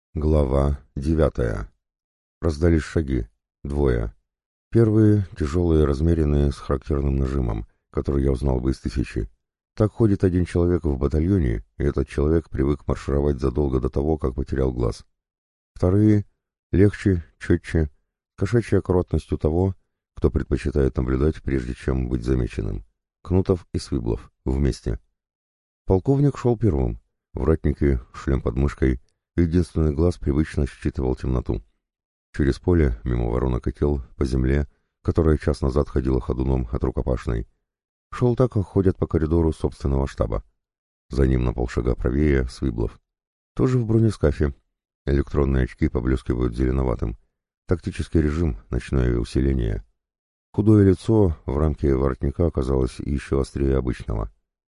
Глава 9. Раздались шаги. Двое. Первые, тяжелые, размеренные, с характерным нажимом, который я узнал бы из тысячи. Так ходит один человек в батальоне, и этот человек привык маршировать задолго до того, как потерял глаз. Вторые, легче, четче, кошачьей аккуратностью того, кто предпочитает наблюдать, прежде чем быть замеченным. Кнутов и Свиблов. Вместе. Полковник шел первым. Вратники, шлем под мышкой. Единственный глаз привычно считывал темноту. Через поле, мимо воронок и тел, по земле, которая час назад ходила ходуном от рукопашной, шел так, как ходят по коридору собственного штаба. За ним на полшага правее Свиблов. Тоже в бронескафе. Электронные очки поблескивают зеленоватым. Тактический режим, ночное усиление. Худое лицо в рамке воротника оказалось еще острее обычного.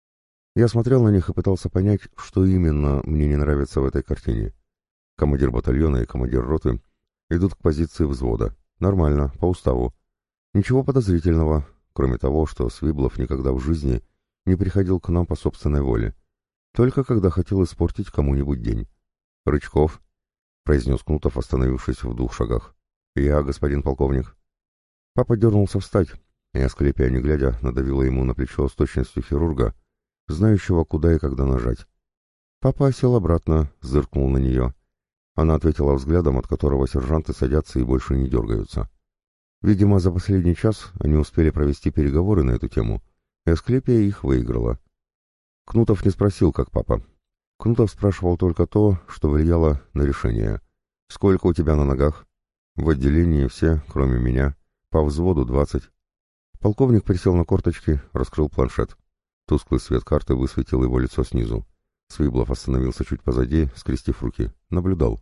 Я смотрел на них и пытался понять, что именно мне не нравится в этой картине. Командир батальона и командир роты идут к позиции взвода. Нормально, по уставу. Ничего подозрительного, кроме того, что Свиблов никогда в жизни не приходил к нам по собственной воле. Только когда хотел испортить кому-нибудь день. «Рычков», — произнес Кнутов, остановившись в 2 шагах. «Я, господин полковник». Папа дернулся встать, и, Асклепия, не глядя, надавила ему на плечо с точностью хирурга, знающего, куда и когда нажать. Папа сел обратно, зыркнул на нее. Она ответила взглядом, от которого сержанты садятся и больше не дергаются. Видимо, за последний час они успели провести переговоры на эту тему, и Асклепия их выиграла. Кнутов не спросил, как папа. Кнутов спрашивал только то, что влияло на решение. «Сколько у тебя на ногах?» «В отделении все, кроме меня. По взводу 20». Полковник присел на корточки, раскрыл планшет. Тусклый свет карты высветил его лицо снизу. Свиблов остановился чуть позади, скрестив руки. Наблюдал.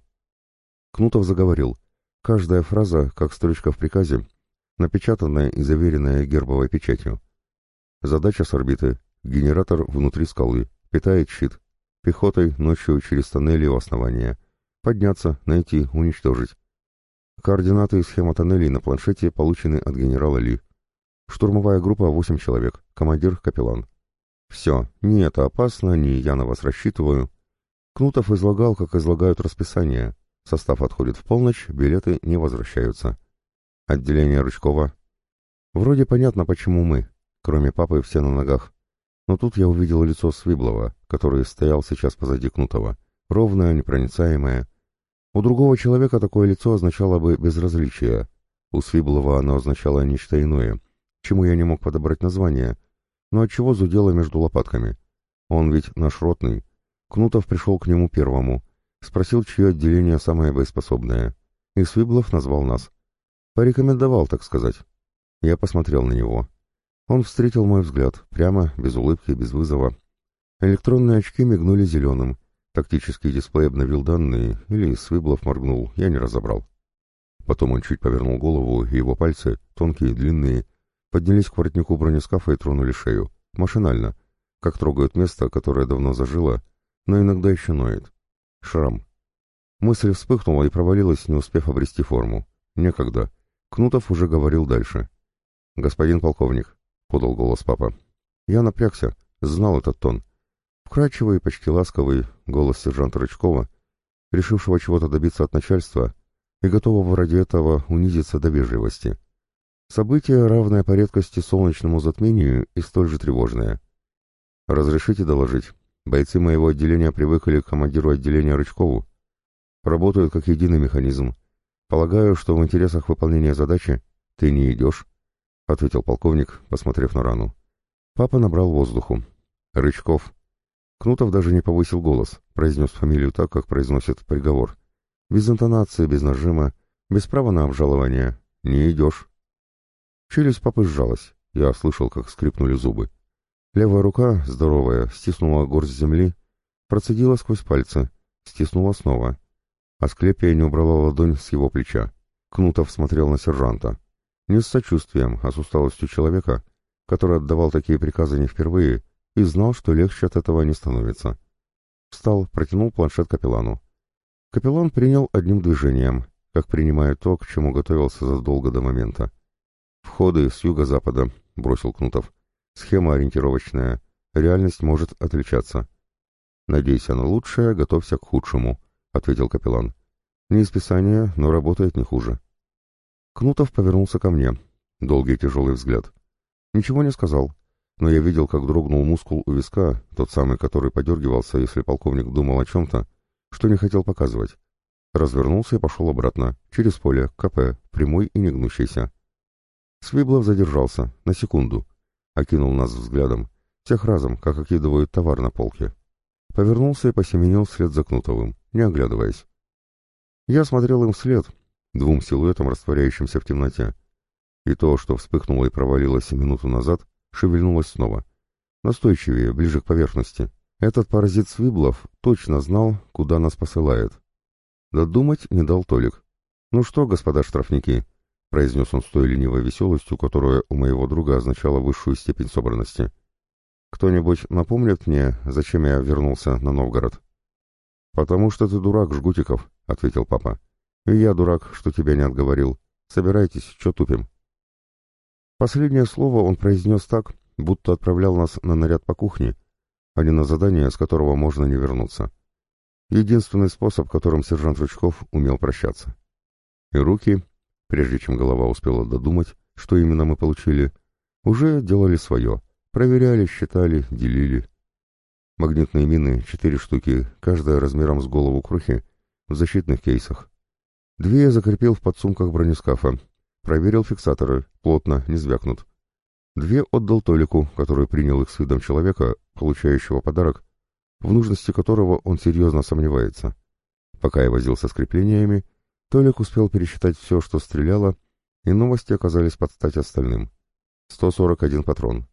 Кнутов заговорил. Каждая фраза, как строчка в приказе, напечатанная и заверенная гербовой печатью. Задача с орбиты. Генератор внутри скалы. Питает щит. Пехотой ночью через тоннели у основания. Подняться, найти, уничтожить. Координаты и схема тоннелей на планшете получены от генерала Ли. Штурмовая группа 8 человек. Командир, капеллан. Все, ни это опасно, ни я на вас рассчитываю. Кнутов излагал, как излагают расписание. Состав отходит в полночь, билеты не возвращаются. Отделение Рычкова. Вроде понятно, почему мы. Кроме папы, все на ногах. Но тут я увидел лицо Свиблова, который стоял сейчас позади Кнутова. Ровное, непроницаемое. У другого человека такое лицо означало бы безразличие. У Свиблова оно означало нечто иное, чему я не мог подобрать название. Но отчего зудело между лопатками? Он ведь наш ротный. Кнутов пришел к нему первому. Спросил, чье отделение самое боеспособное. И Свиблов назвал нас. Порекомендовал, так сказать. Я посмотрел на него. Он встретил мой взгляд, прямо, без улыбки, без вызова. Электронные очки мигнули зеленым. Тактический дисплей обновил данные, или Свиблов моргнул, я не разобрал. Потом он чуть повернул голову, и его пальцы, тонкие и длинные, поднялись к воротнику бронескафа и тронули шею. Машинально, как трогают место, которое давно зажило, но иногда еще ноет. Шрам. Мысль вспыхнула и провалилась, не успев обрести форму. Некогда. Кнутов уже говорил дальше. «Господин полковник», — подал голос папа. Я напрягся, знал этот тон. Вкрадчивый, почти ласковый голос сержанта Рычкова, решившего чего-то добиться от начальства и готового ради этого унизиться до вежливости. Событие, равное по редкости солнечному затмению и столь же тревожное. «Разрешите доложить? Бойцы моего отделения привыкли к командиру отделения Рычкову. Работают как единый механизм. Полагаю, что в интересах выполнения задачи ты не идешь», — ответил полковник, посмотрев на рану. Папа набрал воздуху. «Рычков». Кнутов даже не повысил голос, произнес фамилию так, как произносит приговор. Без интонации, без нажима, без права на обжалование. «Не идешь». Челюсть папы сжалась. Я слышал, как скрипнули зубы. Левая рука, здоровая, стиснула горсть земли, процедила сквозь пальцы, стиснула снова. Асклепия не убрала ладонь с его плеча. Кнутов смотрел на сержанта. Не с сочувствием, а с усталостью человека, который отдавал такие приказы не впервые и знал, что легче от этого не становится. Встал, протянул планшет капеллану. Капеллан принял одним движением, как принимает то, к чему готовился задолго до момента. «Входы с юго-запада», — бросил Кнутов. «Схема ориентировочная. Реальность может отличаться. Надейся на лучшее, готовься к худшему», ответил капеллан. «Не из Писания, но работает не хуже». Кнутов повернулся ко мне. Долгий тяжелый взгляд. Ничего не сказал, но я видел, как дрогнул мускул у виска, тот самый, который подергивался, если полковник думал о чем-то, что не хотел показывать. Развернулся и пошел обратно, через поле, к КП, прямой и негнущийся. Свиблов задержался, на секунду. Окинул нас взглядом, всех разом, как окидывают товар на полке. Повернулся и посеменил вслед за Кнутовым, не оглядываясь. Я смотрел им вслед, двум силуэтам, растворяющимся в темноте. И то, что вспыхнуло и провалилось минуту назад, шевельнулось снова. Настойчивее, ближе к поверхности. Этот паразит Свиблов точно знал, куда нас посылает. Додумать не дал Толик. «Ну что, господа штрафники», — произнес он с той ленивой веселостью, которая у моего друга означала высшую степень собранности. «Кто-нибудь напомнит мне, зачем я вернулся на Новгород?» «Потому что ты дурак, Жгутиков», — ответил папа. «И я дурак, что тебя не отговорил. Собирайтесь, чё тупим?» Последнее слово он произнес так, будто отправлял нас на наряд по кухне, а не на задание, с которого можно не вернуться. Единственный способ, которым сержант Рычков умел прощаться. И руки, прежде чем голова успела додумать, что именно мы получили, уже делали свое. Проверяли, считали, делили. Магнитные мины, 4 штуки, каждая размером с голову крохи, в защитных кейсах. 2 я закрепил в подсумках бронескафа. Проверил фиксаторы, плотно, не звякнут. 2 отдал Толику, который принял их с видом человека, получающего подарок, в нужности которого он серьезно сомневается. Пока я возился с креплениями, Толик успел пересчитать все, что стреляло, и новости оказались под стать остальным. 141 патрон.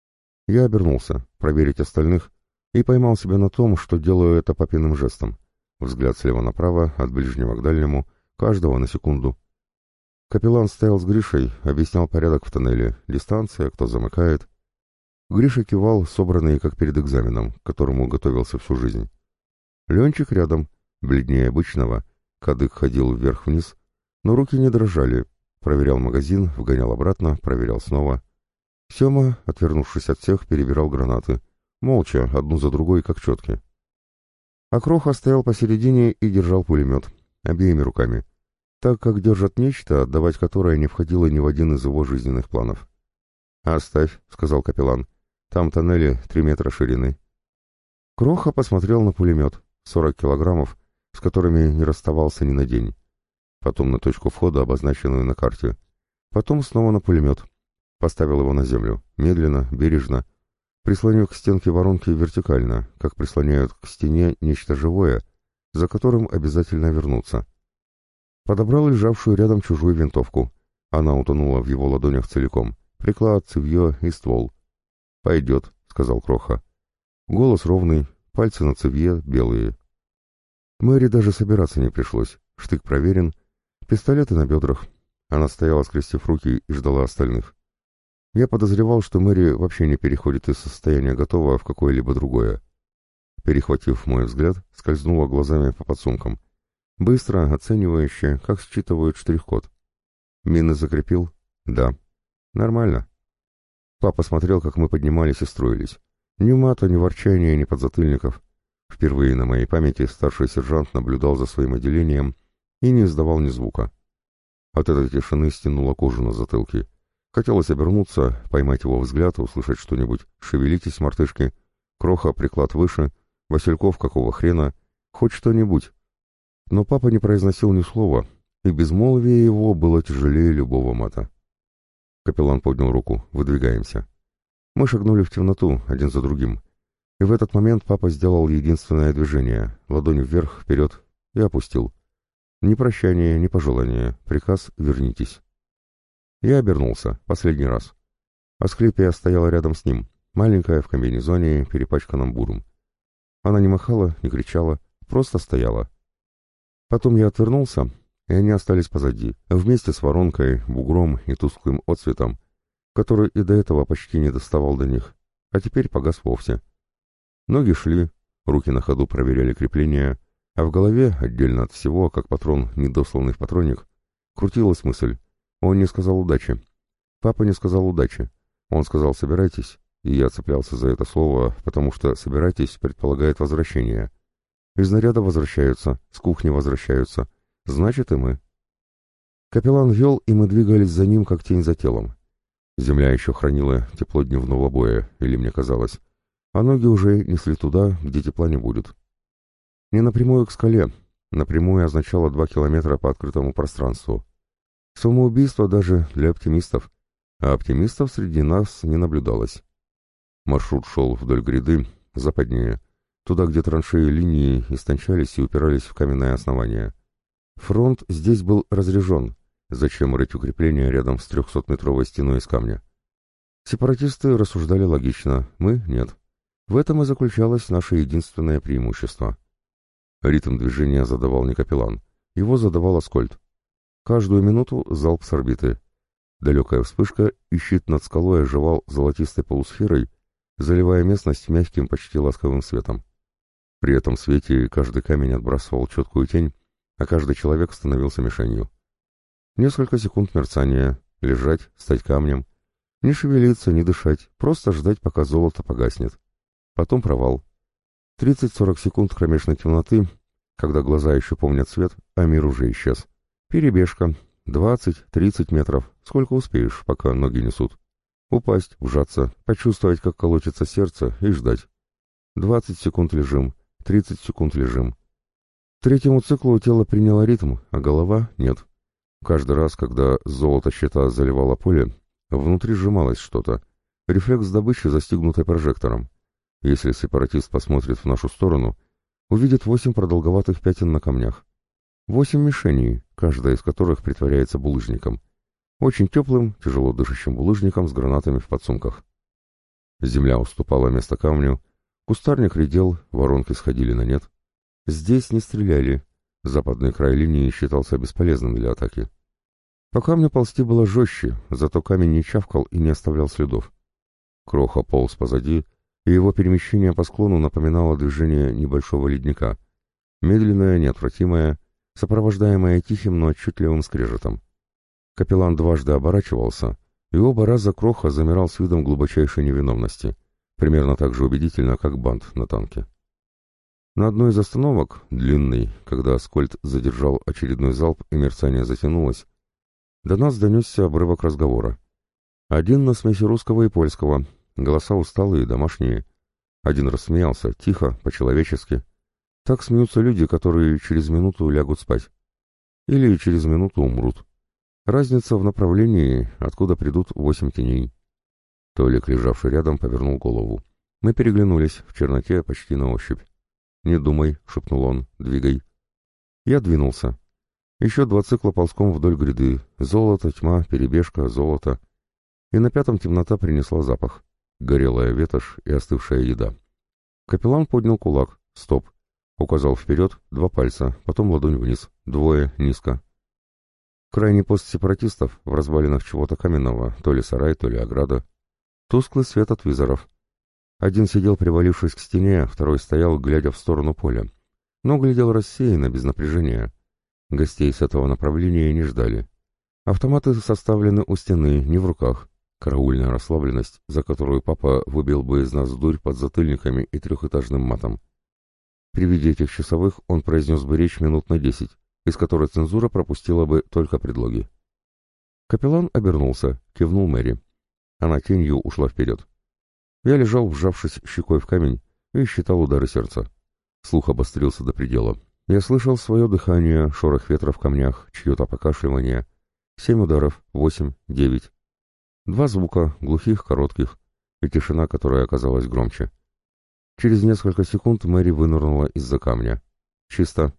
Я обернулся, проверить остальных, и поймал себя на том, что делаю это папиным жестом. Взгляд слева направо, от ближнего к дальнему, каждого на секунду. Капеллан стоял с Гришей, объяснял порядок в тоннеле, дистанция, кто замыкает. Гриша кивал, собранный как перед экзаменом, к которому готовился всю жизнь. Ленчик рядом, бледнее обычного, кадык ходил вверх-вниз, но руки не дрожали, проверял магазин, вгонял обратно, проверял снова. Сема, отвернувшись от всех, перебирал гранаты, молча, одну за другой, как четки. А Кроха стоял посередине и держал пулемет, обеими руками, так как держат нечто, отдавать которое не входило ни в один из его жизненных планов. «Оставь», — сказал капеллан, — «там тоннели 3 метра ширины». Кроха посмотрел на пулемет, 40 килограммов, с которыми не расставался ни на день. Потом на точку входа, обозначенную на карте. Потом снова на пулемет. Поставил его на землю, медленно, бережно, прислонив к стенке воронки вертикально, как прислоняют к стене нечто живое, за которым обязательно вернуться. Подобрал лежавшую рядом чужую винтовку. Она утонула в его ладонях целиком. Приклад, цевье и ствол. «Пойдет», — сказал Кроха. Голос ровный, пальцы на цевье белые. Мэри даже собираться не пришлось. Штык проверен, пистолеты на бедрах. Она стояла, скрестив руки, и ждала остальных. Я подозревал, что Мэри вообще не переходит из состояния готова в какое-либо другое. Перехватив мой взгляд, скользнула глазами по подсумкам. Быстро, оценивающе, как считывают штрих-код. «Мины закрепил?» «Да». «Нормально». Папа смотрел, как мы поднимались и строились. Ни мата, ни ворчания, ни подзатыльников. Впервые на моей памяти старший сержант наблюдал за своим отделением и не издавал ни звука. От этой тишины стянула кожу на затылке. Хотелось обернуться, поймать его взгляд, услышать что-нибудь. «Шевелитесь, мартышки! Кроха, приклад выше! Васильков, какого хрена? Хоть что-нибудь!» Но папа не произносил ни слова, и безмолвие его было тяжелее любого мата. Капеллан поднял руку. «Выдвигаемся». Мы шагнули в темноту, один за другим. И в этот момент папа сделал единственное движение, ладонь вверх, вперед, и опустил. Ни прощания, ни пожелания, приказ «вернитесь». Я обернулся, последний раз. Асклепия стояла рядом с ним, маленькая, в комбинезоне, перепачканном буром. Она не махала, не кричала, просто стояла. Потом я отвернулся, и они остались позади, вместе с воронкой, бугром и тусклым отцветом, который и до этого почти не доставал до них, а теперь погас вовсе. Ноги шли, руки на ходу проверяли крепления, а в голове, отдельно от всего, как патрон, недосланный в патронник, крутилась мысль. Он не сказал удачи. Папа не сказал удачи. Он сказал «собирайтесь», и я цеплялся за это слово, потому что «собирайтесь» предполагает возвращение. Из наряда возвращаются, с кухни возвращаются. Значит, и мы. Капеллан вел, и мы двигались за ним, как тень за телом. Земля еще хранила тепло дневного боя, или мне казалось, а ноги уже несли туда, где тепла не будет. Не напрямую к скале, напрямую означало 2 километра по открытому пространству. Самоубийство даже для оптимистов, а оптимистов среди нас не наблюдалось. Маршрут шел вдоль гряды, западнее, туда, где траншеи линии истончались и упирались в каменное основание. Фронт здесь был разряжен. Зачем рыть укрепления рядом с 300-метровой стеной из камня? Сепаратисты рассуждали логично, мы — нет. В этом и заключалось наше единственное преимущество. Ритм движения задавал не капеллан, его задавал Аскольд. Каждую минуту залп с орбиты. Далекая вспышка, и щит над скалой оживал золотистой полусферой, заливая местность мягким, почти ласковым светом. При этом свете каждый камень отбрасывал четкую тень, а каждый человек становился мишенью. Несколько секунд мерцания, лежать, стать камнем, не шевелиться, не дышать, просто ждать, пока золото погаснет. Потом провал. 30-40 секунд кромешной темноты, когда глаза еще помнят свет, а мир уже исчез. Перебежка. 20-30 метров. Сколько успеешь, пока ноги несут. Упасть, вжаться, почувствовать, как колотится сердце, и ждать. 20 секунд лежим, 30 секунд лежим. К третьему циклу тело приняло ритм, а голова — нет. Каждый раз, когда золото щита заливало поле, внутри сжималось что-то. Рефлекс добычи, застигнутый прожектором. Если сепаратист посмотрит в нашу сторону, увидит 8 продолговатых пятен на камнях. 8 мишеней, каждая из которых притворяется булыжником. Очень теплым, тяжело дышащим булыжником с гранатами в подсумках. Земля уступала место камню, кустарник редел, воронки сходили на нет. Здесь не стреляли. Западный край линии считался бесполезным для атаки. По камню ползти было жестче, зато камень не чавкал и не оставлял следов. Кроха полз позади, и его перемещение по склону напоминало движение небольшого ледника. Медленное, неотвратимое, сопровождаемое тихим, но отчетливым скрежетом. Капеллан дважды оборачивался, и оба раза Кроха замирал с видом глубочайшей невиновности, примерно так же убедительно, как бант на танке. На одной из остановок, длинной, когда Аскольд задержал очередной залп и мерцание затянулось, до нас донесся обрывок разговора. Один на смеси русского и польского, голоса усталые, домашние. Один рассмеялся, тихо, по-человечески. Так смеются люди, которые через минуту лягут спать. Или через минуту умрут. Разница в направлении, откуда придут 8 теней. Толик, лежавший рядом, повернул голову. Мы переглянулись в черноте почти на ощупь. «Не думай», — шепнул он, — «двигай». Я двинулся. Еще 2 цикла ползком вдоль гряды. Золото, тьма, перебежка, золото. И на 5-м темнота принесла запах. Горелая ветошь и остывшая еда. Капеллан поднял кулак. «Стоп». Указал вперед, 2 пальца, потом ладонь вниз. 2, низко. Крайний пост сепаратистов в развалинах чего-то каменного, то ли сарай, то ли ограда. Тусклый свет от визоров. Один сидел, привалившись к стене, второй стоял, глядя в сторону поля. Но глядел рассеянно, без напряжения. Гостей с этого направления не ждали. Автоматы составлены у стены, не в руках. Караульная расслабленность, за которую папа выбил бы из нас дурь под затыльниками и 3-этажным матом. При виде этих часовых он произнес бы речь минут на 10, из которой цензура пропустила бы только предлоги. Капеллан обернулся, кивнул Мэри. Она тенью ушла вперед. Я лежал, вжавшись щекой в камень, и считал удары сердца. Слух обострился до предела. Я слышал свое дыхание, шорох ветра в камнях, чье-то покашливание. 7 ударов, 8, 9. 2 звука, глухих, коротких, и тишина, которая оказалась громче. Через несколько секунд Мэри вынырнула из-за камня. «Чисто».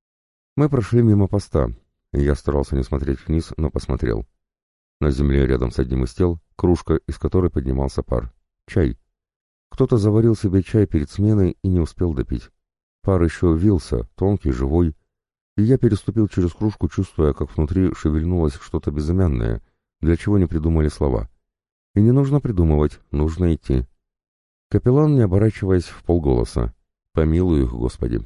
Мы прошли мимо поста, и я старался не смотреть вниз, но посмотрел. На земле рядом с одним из тел кружка, из которой поднимался пар. Чай. Кто-то заварил себе чай перед сменой и не успел допить. Пар еще вился, тонкий, живой, и я переступил через кружку, чувствуя, как внутри шевельнулось что-то безымянное, для чего не придумали слова. И не нужно придумывать, нужно идти. Капеллан, не оборачиваясь, вполголоса: «Помилуй их, Господи».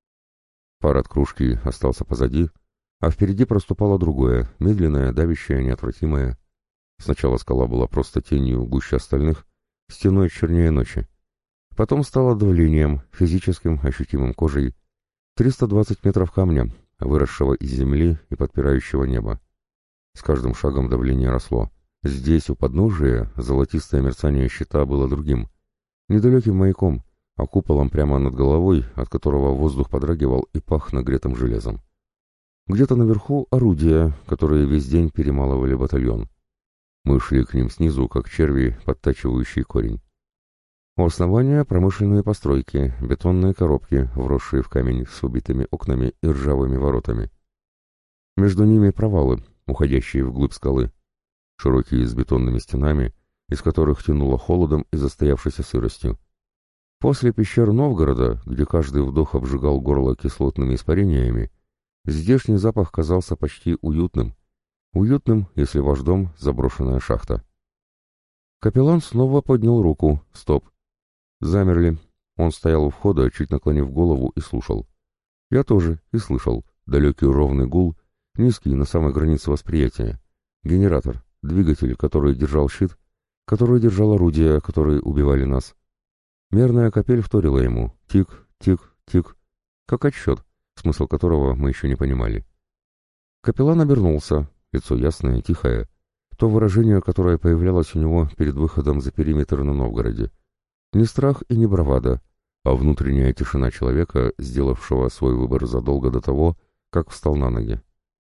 Пар от кружки остался позади, а впереди проступало другое, медленное, давящее, неотвратимое. Сначала скала была просто тенью гуще остальных, стеной чернее ночи. Потом стало давлением, физическим, ощутимым кожей, 320 метров камня, выросшего из земли и подпирающего небо. С каждым шагом давление росло. Здесь, у подножия, золотистое мерцание щита было другим, недалеким маяком, а куполом прямо над головой, от которого воздух подрагивал и пах нагретым железом. Где-то наверху орудия, которые весь день перемалывали батальон. Мы шли к ним снизу, как черви, подтачивающие корень. У основания промышленные постройки, бетонные коробки, вросшие в камень с убитыми окнами и ржавыми воротами. Между ними провалы, уходящие вглубь скалы, широкие с бетонными стенами, из которых тянуло холодом и застоявшейся сыростью. После пещер Новгорода, где каждый вдох обжигал горло кислотными испарениями, здешний запах казался почти уютным. Уютным, если ваш дом — заброшенная шахта. Капеллан снова поднял руку. Стоп. Замерли. Он стоял у входа, чуть наклонив голову, и слушал. Я тоже и слышал. Далекий ровный гул, низкий на самой границе восприятия. Генератор, двигатель, который держал щит, который держал орудия, которые убивали нас. Мерная капель вторила ему. Тик, тик, тик. Как отсчет, смысл которого мы еще не понимали. Капеллан обернулся. Лицо ясное, тихое. То выражение, которое появлялось у него перед выходом за периметр на Новгороде. Не страх и не бравада, а внутренняя тишина человека, сделавшего свой выбор задолго до того, как встал на ноги.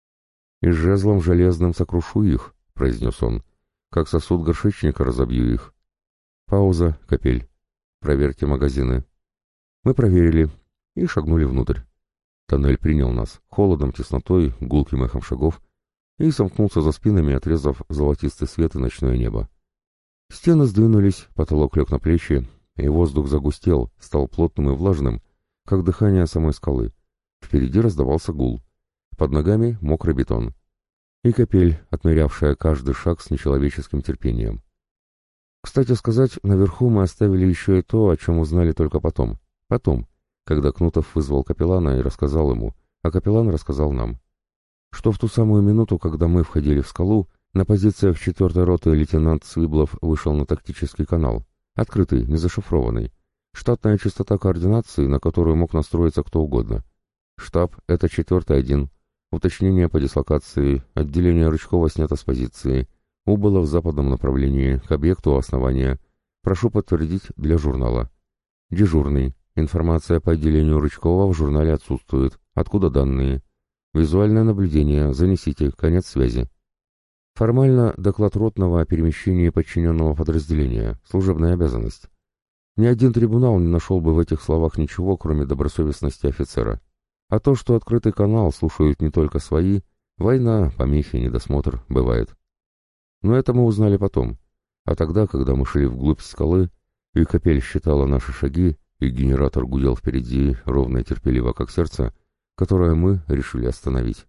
«И жезлом железным сокрушу их», — произнес он, — «как сосуд горшечника разобью их». Пауза, капель. «Проверьте магазины». Мы проверили и шагнули внутрь. Тоннель принял нас холодом, теснотой, гулким эхом шагов и сомкнулся за спинами, отрезав золотистый свет и ночное небо. Стены сдвинулись, потолок лег на плечи, и воздух загустел, стал плотным и влажным, как дыхание самой скалы. Впереди раздавался гул. Под ногами мокрый бетон. И капель, отмерявшая каждый шаг с нечеловеческим терпением. Кстати сказать, наверху мы оставили еще и то, о чем узнали только потом. Потом, когда Кнутов вызвал капеллана и рассказал ему, а капеллан рассказал нам, что в ту самую минуту, когда мы входили в скалу, на позициях 4-й роты лейтенант Свиблов вышел на тактический канал, открытый, не зашифрованный, штатная частота координации, на которую мог настроиться кто угодно. Штаб — это 4-й 1, уточнение по дислокации, отделение Рычкова снято с позиции, убыло в западном направлении, к объекту основания, прошу подтвердить для журнала. Дежурный, информация по отделению Рычкова в журнале отсутствует, откуда данные? Визуальное наблюдение, занесите, конец связи. Формально доклад ротного о перемещении подчиненного подразделения, служебная обязанность. Ни один трибунал не нашел бы в этих словах ничего, кроме добросовестности офицера. А то, что открытый канал слушают не только свои, война, помехи, недосмотр, бывает. Но это мы узнали потом. А тогда, когда мы шли вглубь скалы, и капель считала наши шаги, и генератор гудел впереди, ровно и терпеливо, как сердце, которое мы решили остановить.